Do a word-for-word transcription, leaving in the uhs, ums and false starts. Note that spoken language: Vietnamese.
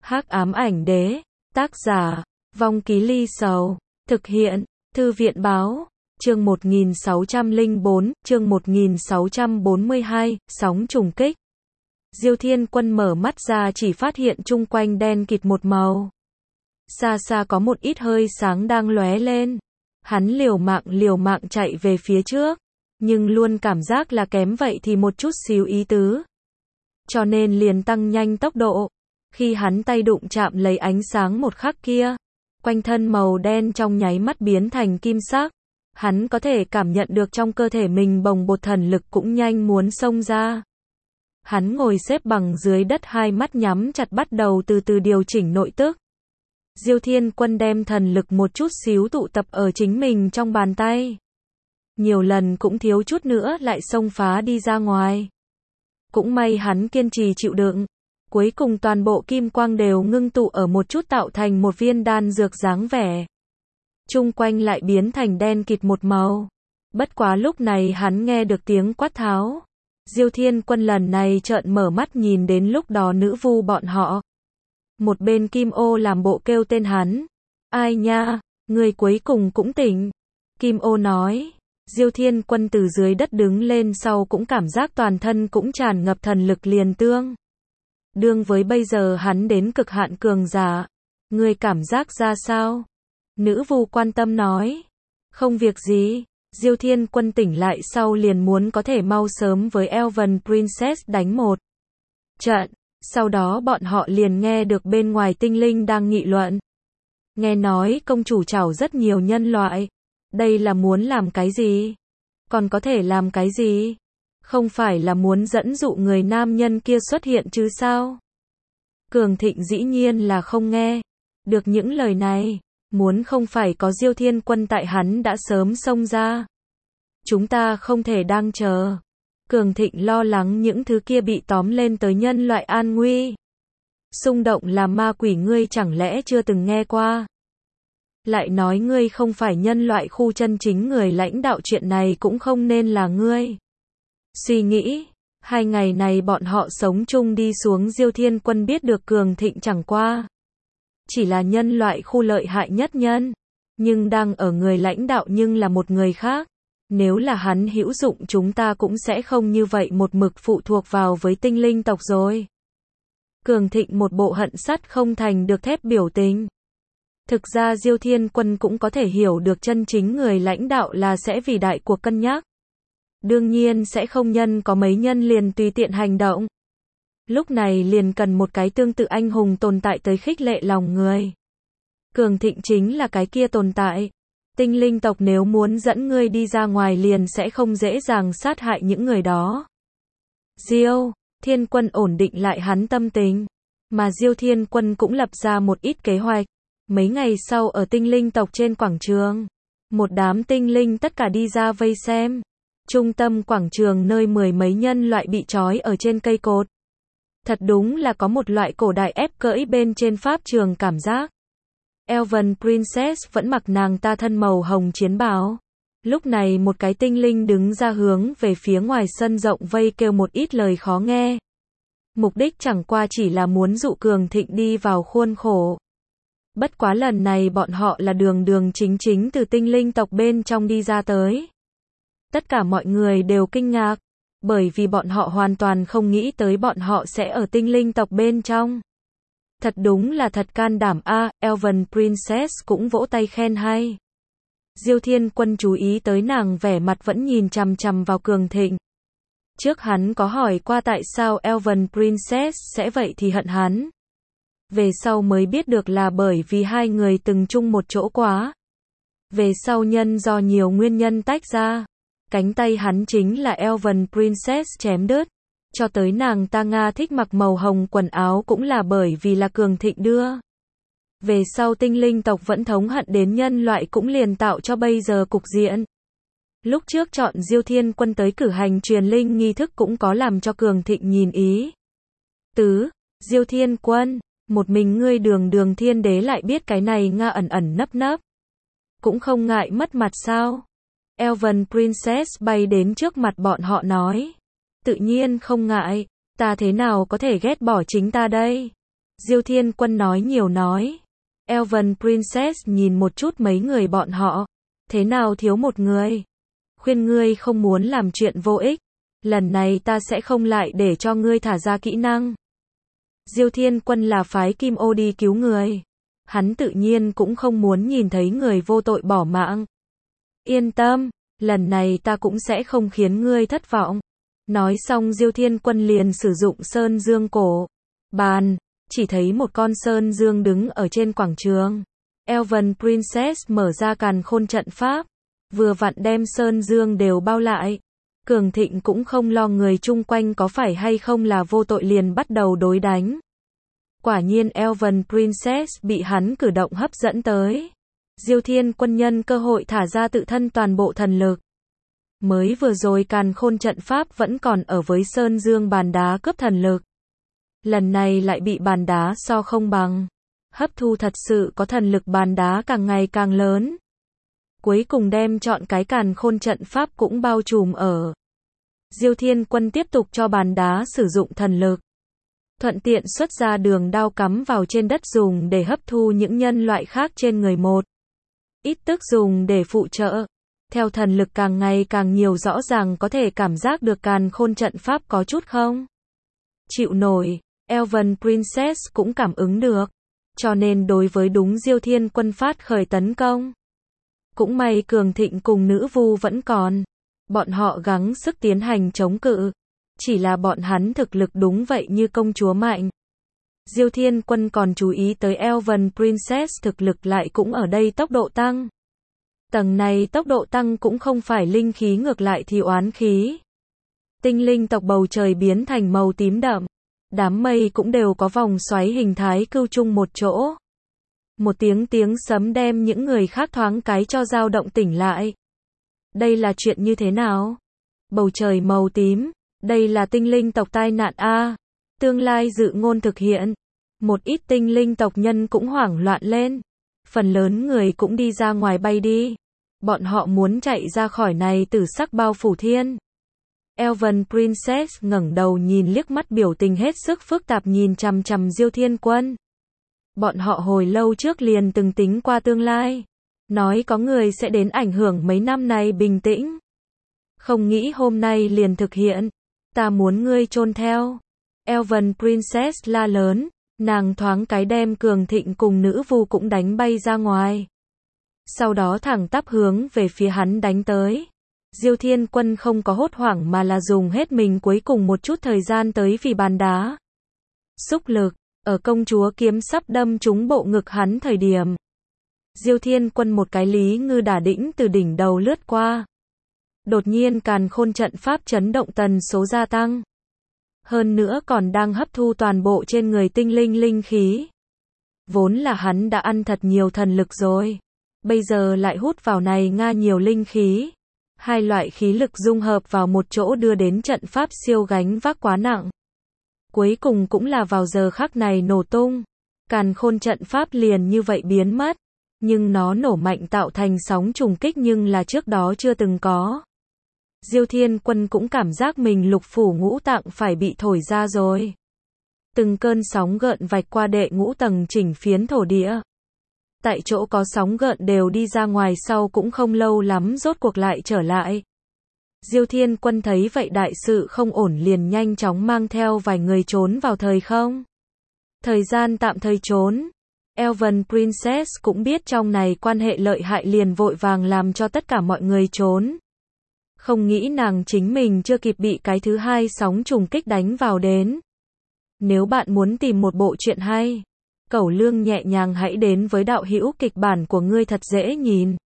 Hắc ám ảnh đế, tác giả, Vong Ký Ly Sầu, thực hiện, Thư viện báo, chương một nghìn sáu trăm lẻ bốn, chương một nghìn sáu trăm bốn mươi hai, sóng trùng kích. Diêu Thiên Quân mở mắt ra chỉ phát hiện chung quanh đen kịt một màu. Xa xa có một ít hơi sáng đang lóe lên. Hắn liều mạng liều mạng chạy về phía trước, nhưng luôn cảm giác là kém vậy thì một chút xíu ý tứ. Cho nên liền tăng nhanh tốc độ. Khi hắn tay đụng chạm lấy ánh sáng một khắc kia, quanh thân màu đen trong nháy mắt biến thành kim sắc. Hắn có thể cảm nhận được trong cơ thể mình bồng bột thần lực cũng nhanh muốn xông ra. Hắn ngồi xếp bằng dưới đất, hai mắt nhắm chặt bắt đầu từ từ điều chỉnh nội tức. Diêu Thiên Quân đem thần lực một chút xíu tụ tập ở chính mình trong bàn tay. Nhiều lần cũng thiếu chút nữa lại xông phá đi ra ngoài. Cũng may hắn kiên trì chịu đựng. Cuối cùng toàn bộ kim quang đều ngưng tụ ở một chút tạo thành một viên đan dược dáng vẻ. Chung quanh lại biến thành đen kịt một màu. Bất quá lúc này hắn nghe được tiếng quát tháo. Diêu Thiên Quân lần này trợn mở mắt nhìn đến lúc đó nữ vu bọn họ. Một bên Kim Ô làm bộ kêu tên hắn. Ai nha, người cuối cùng cũng tỉnh. Kim Ô nói. Diêu Thiên Quân từ dưới đất đứng lên sau cũng cảm giác toàn thân cũng tràn ngập thần lực liền tương. Đương với bây giờ hắn đến cực hạn cường giả. Người cảm giác ra sao? Nữ vu quan tâm nói. Không việc gì. Diêu Thiên Quân tỉnh lại sau liền muốn có thể mau sớm với Elven Princess đánh một trận. Sau đó bọn họ liền nghe được bên ngoài tinh linh đang nghị luận. Nghe nói công chủ trảo rất nhiều nhân loại. Đây là muốn làm cái gì? Còn có thể làm cái gì? Không phải là muốn dẫn dụ người nam nhân kia xuất hiện chứ sao? Cường Thịnh dĩ nhiên là không nghe được những lời này. Muốn không phải có Diêu Thiên Quân tại hắn đã sớm xông ra. Chúng ta không thể đang chờ. Cường Thịnh lo lắng những thứ kia bị tóm lên tới nhân loại an nguy. Xung động là ma quỷ, ngươi chẳng lẽ chưa từng nghe qua? Lại nói ngươi không phải nhân loại khu chân chính người lãnh đạo, chuyện này cũng không nên là ngươi. Suy nghĩ, hai ngày này bọn họ sống chung đi xuống, Diêu Thiên Quân biết được Cường Thịnh chẳng qua chỉ là nhân loại khu lợi hại nhất nhân, nhưng đang ở người lãnh đạo nhưng là một người khác. Nếu là hắn hữu dụng chúng ta cũng sẽ không như vậy một mực phụ thuộc vào với tinh linh tộc rồi. Cường Thịnh một bộ hận sắt không thành được thép biểu tình. Thực ra Diêu Thiên Quân cũng có thể hiểu được chân chính người lãnh đạo là sẽ vì đại cuộc cân nhắc. Đương nhiên sẽ không nhân có mấy nhân liền tùy tiện hành động. Lúc này liền cần một cái tương tự anh hùng tồn tại tới khích lệ lòng người. Cường Thịnh chính là cái kia tồn tại. Tinh linh tộc nếu muốn dẫn ngươi đi ra ngoài liền sẽ không dễ dàng sát hại những người đó. Diêu Thiên Quân ổn định lại hắn tâm tình. Mà Diêu Thiên Quân cũng lập ra một ít kế hoạch. Mấy ngày sau ở tinh linh tộc trên quảng trường, một đám tinh linh tất cả đi ra vây xem. Trung tâm quảng trường nơi mười mấy nhân loại bị trói ở trên cây cột. Thật đúng là có một loại cổ đại ép cưỡi bên trên pháp trường cảm giác. Elven Princess vẫn mặc nàng ta thân màu hồng chiến bào. Lúc này một cái tinh linh đứng ra hướng về phía ngoài sân rộng vây kêu một ít lời khó nghe. Mục đích chẳng qua chỉ là muốn dụ Cường Thịnh đi vào khuôn khổ. Bất quá lần này bọn họ là đường đường chính chính từ tinh linh tộc bên trong đi ra tới. Tất cả mọi người đều kinh ngạc, bởi vì bọn họ hoàn toàn không nghĩ tới bọn họ sẽ ở tinh linh tộc bên trong. Thật đúng là thật can đảm a. À, Elven Princess cũng vỗ tay khen hay. Diêu Thiên Quân chú ý tới nàng vẻ mặt vẫn nhìn chằm chằm vào Cường Thịnh. Trước hắn có hỏi qua tại sao Elven Princess sẽ vậy thì hận hắn. Về sau mới biết được là bởi vì hai người từng chung một chỗ quá. Về sau nhân do nhiều nguyên nhân tách ra. Cánh tay hắn chính là Elven Princess chém đứt. Cho tới nàng ta Nga thích mặc màu hồng quần áo cũng là bởi vì là Cường Thịnh đưa. Về sau tinh linh tộc vẫn thống hận đến nhân loại cũng liền tạo cho bây giờ cục diện. Lúc trước chọn Diêu Thiên Quân tới cử hành truyền linh nghi thức cũng có làm cho Cường Thịnh nhìn ý tứ. Diêu Thiên Quân, một mình ngươi đường đường thiên đế lại biết cái này Nga ẩn ẩn nấp nấp. Cũng không ngại mất mặt sao? Elven Princess bay đến trước mặt bọn họ nói. Tự nhiên không ngại, ta thế nào có thể ghét bỏ chính ta đây? Diêu Thiên Quân nói nhiều nói. Elven Princess nhìn một chút mấy người bọn họ. Thế nào thiếu một người? Khuyên ngươi không muốn làm chuyện vô ích. Lần này ta sẽ không lại để cho ngươi thả ra kỹ năng. Diêu Thiên Quân là phái Kim Ô đi cứu người. Hắn tự nhiên cũng không muốn nhìn thấy người vô tội bỏ mạng. Yên tâm, lần này ta cũng sẽ không khiến ngươi thất vọng. Nói xong Diêu Thiên Quân liền sử dụng Sơn Dương cổ. Bàn, chỉ thấy một con Sơn Dương đứng ở trên quảng trường. Elven Princess mở ra càn khôn trận pháp. Vừa vặn đem Sơn Dương đều bao lại. Cường Thịnh cũng không lo người chung quanh có phải hay không là vô tội liền bắt đầu đối đánh. Quả nhiên Elven Princess bị hắn cử động hấp dẫn tới. Diêu Thiên Quân nhân cơ hội thả ra tự thân toàn bộ thần lực. Mới vừa rồi càn khôn trận pháp vẫn còn ở với Sơn Dương bàn đá cướp thần lực. Lần này lại bị bàn đá so không bằng. Hấp thu thật sự có thần lực bàn đá càng ngày càng lớn. Cuối cùng đem chọn cái càn khôn trận pháp cũng bao trùm ở. Diêu Thiên Quân tiếp tục cho bàn đá sử dụng thần lực. Thuận tiện xuất ra đường đao cắm vào trên đất dùng để hấp thu những nhân loại khác trên người một. Ít tức dùng để phụ trợ. Theo thần lực càng ngày càng nhiều rõ ràng có thể cảm giác được càn khôn trận pháp có chút không chịu nổi. Elven Princess cũng cảm ứng được. Cho nên đối với đúng Diêu Thiên Quân phát khởi tấn công. Cũng may Cường Thịnh cùng nữ vu vẫn còn. Bọn họ gắng sức tiến hành chống cự. Chỉ là bọn hắn thực lực đúng vậy như công chúa mạnh. Diêu Thiên Quân còn chú ý tới Elven Princess thực lực lại cũng ở đây tốc độ tăng. Tầng này tốc độ tăng cũng không phải linh khí ngược lại thì oán khí. Tinh linh tộc bầu trời biến thành màu tím đậm. Đám mây cũng đều có vòng xoáy hình thái cưu chung một chỗ. Một tiếng tiếng sấm đem những người khác thoáng cái cho dao động tỉnh lại. Đây là chuyện như thế nào? Bầu trời màu tím, đây là tinh linh tộc tai nạn a. Tương lai dự ngôn thực hiện. Một ít tinh linh tộc nhân cũng hoảng loạn lên. Phần lớn người cũng đi ra ngoài bay đi. Bọn họ muốn chạy ra khỏi này tử sắc bao phủ thiên. Elven Princess ngẩng đầu nhìn liếc mắt biểu tình hết sức phức tạp nhìn chằm chằm Diêu Thiên Quân. Bọn họ hồi lâu trước liền từng tính qua tương lai. Nói có người sẽ đến ảnh hưởng mấy năm này bình tĩnh. Không nghĩ hôm nay liền thực hiện. Ta muốn ngươi chôn theo. Elven Princess la lớn. Nàng thoáng cái đem Cường Thịnh cùng nữ vu cũng đánh bay ra ngoài. Sau đó thẳng tắp hướng về phía hắn đánh tới. Diêu Thiên Quân không có hốt hoảng mà là dùng hết mình cuối cùng một chút thời gian tới vì bàn đá. Xúc lực, ở công chúa kiếm sắp đâm trúng bộ ngực hắn thời điểm. Diêu Thiên Quân một cái lý ngư đả đĩnh từ đỉnh đầu lướt qua. Đột nhiên càn khôn trận pháp chấn động tần số gia tăng. Hơn nữa còn đang hấp thu toàn bộ trên người tinh linh linh khí. Vốn là hắn đã ăn thật nhiều thần lực rồi. Bây giờ lại hút vào này nga nhiều linh khí. Hai loại khí lực dung hợp vào một chỗ đưa đến trận pháp siêu gánh vác quá nặng. Cuối cùng cũng là vào giờ khắc này nổ tung. Càn khôn trận pháp liền như vậy biến mất. Nhưng nó nổ mạnh tạo thành sóng trùng kích nhưng là trước đó chưa từng có. Diêu Thiên Quân cũng cảm giác mình lục phủ ngũ tạng phải bị thổi ra rồi. Từng cơn sóng gợn vạch qua đệ ngũ tầng chỉnh phiến thổ địa. Tại chỗ có sóng gợn đều đi ra ngoài sau cũng không lâu lắm rốt cuộc lại trở lại. Diêu Thiên Quân thấy vậy đại sự không ổn liền nhanh chóng mang theo vài người trốn vào thời không. Thời gian tạm thời trốn. Elven Princess cũng biết trong này quan hệ lợi hại liền vội vàng làm cho tất cả mọi người trốn. Không nghĩ nàng chính mình chưa kịp bị cái thứ hai sóng trùng kích đánh vào đến. Nếu bạn muốn tìm một bộ truyện hay, Cẩu Lương nhẹ nhàng hãy đến với đạo hữu kịch bản của ngươi thật dễ nhìn.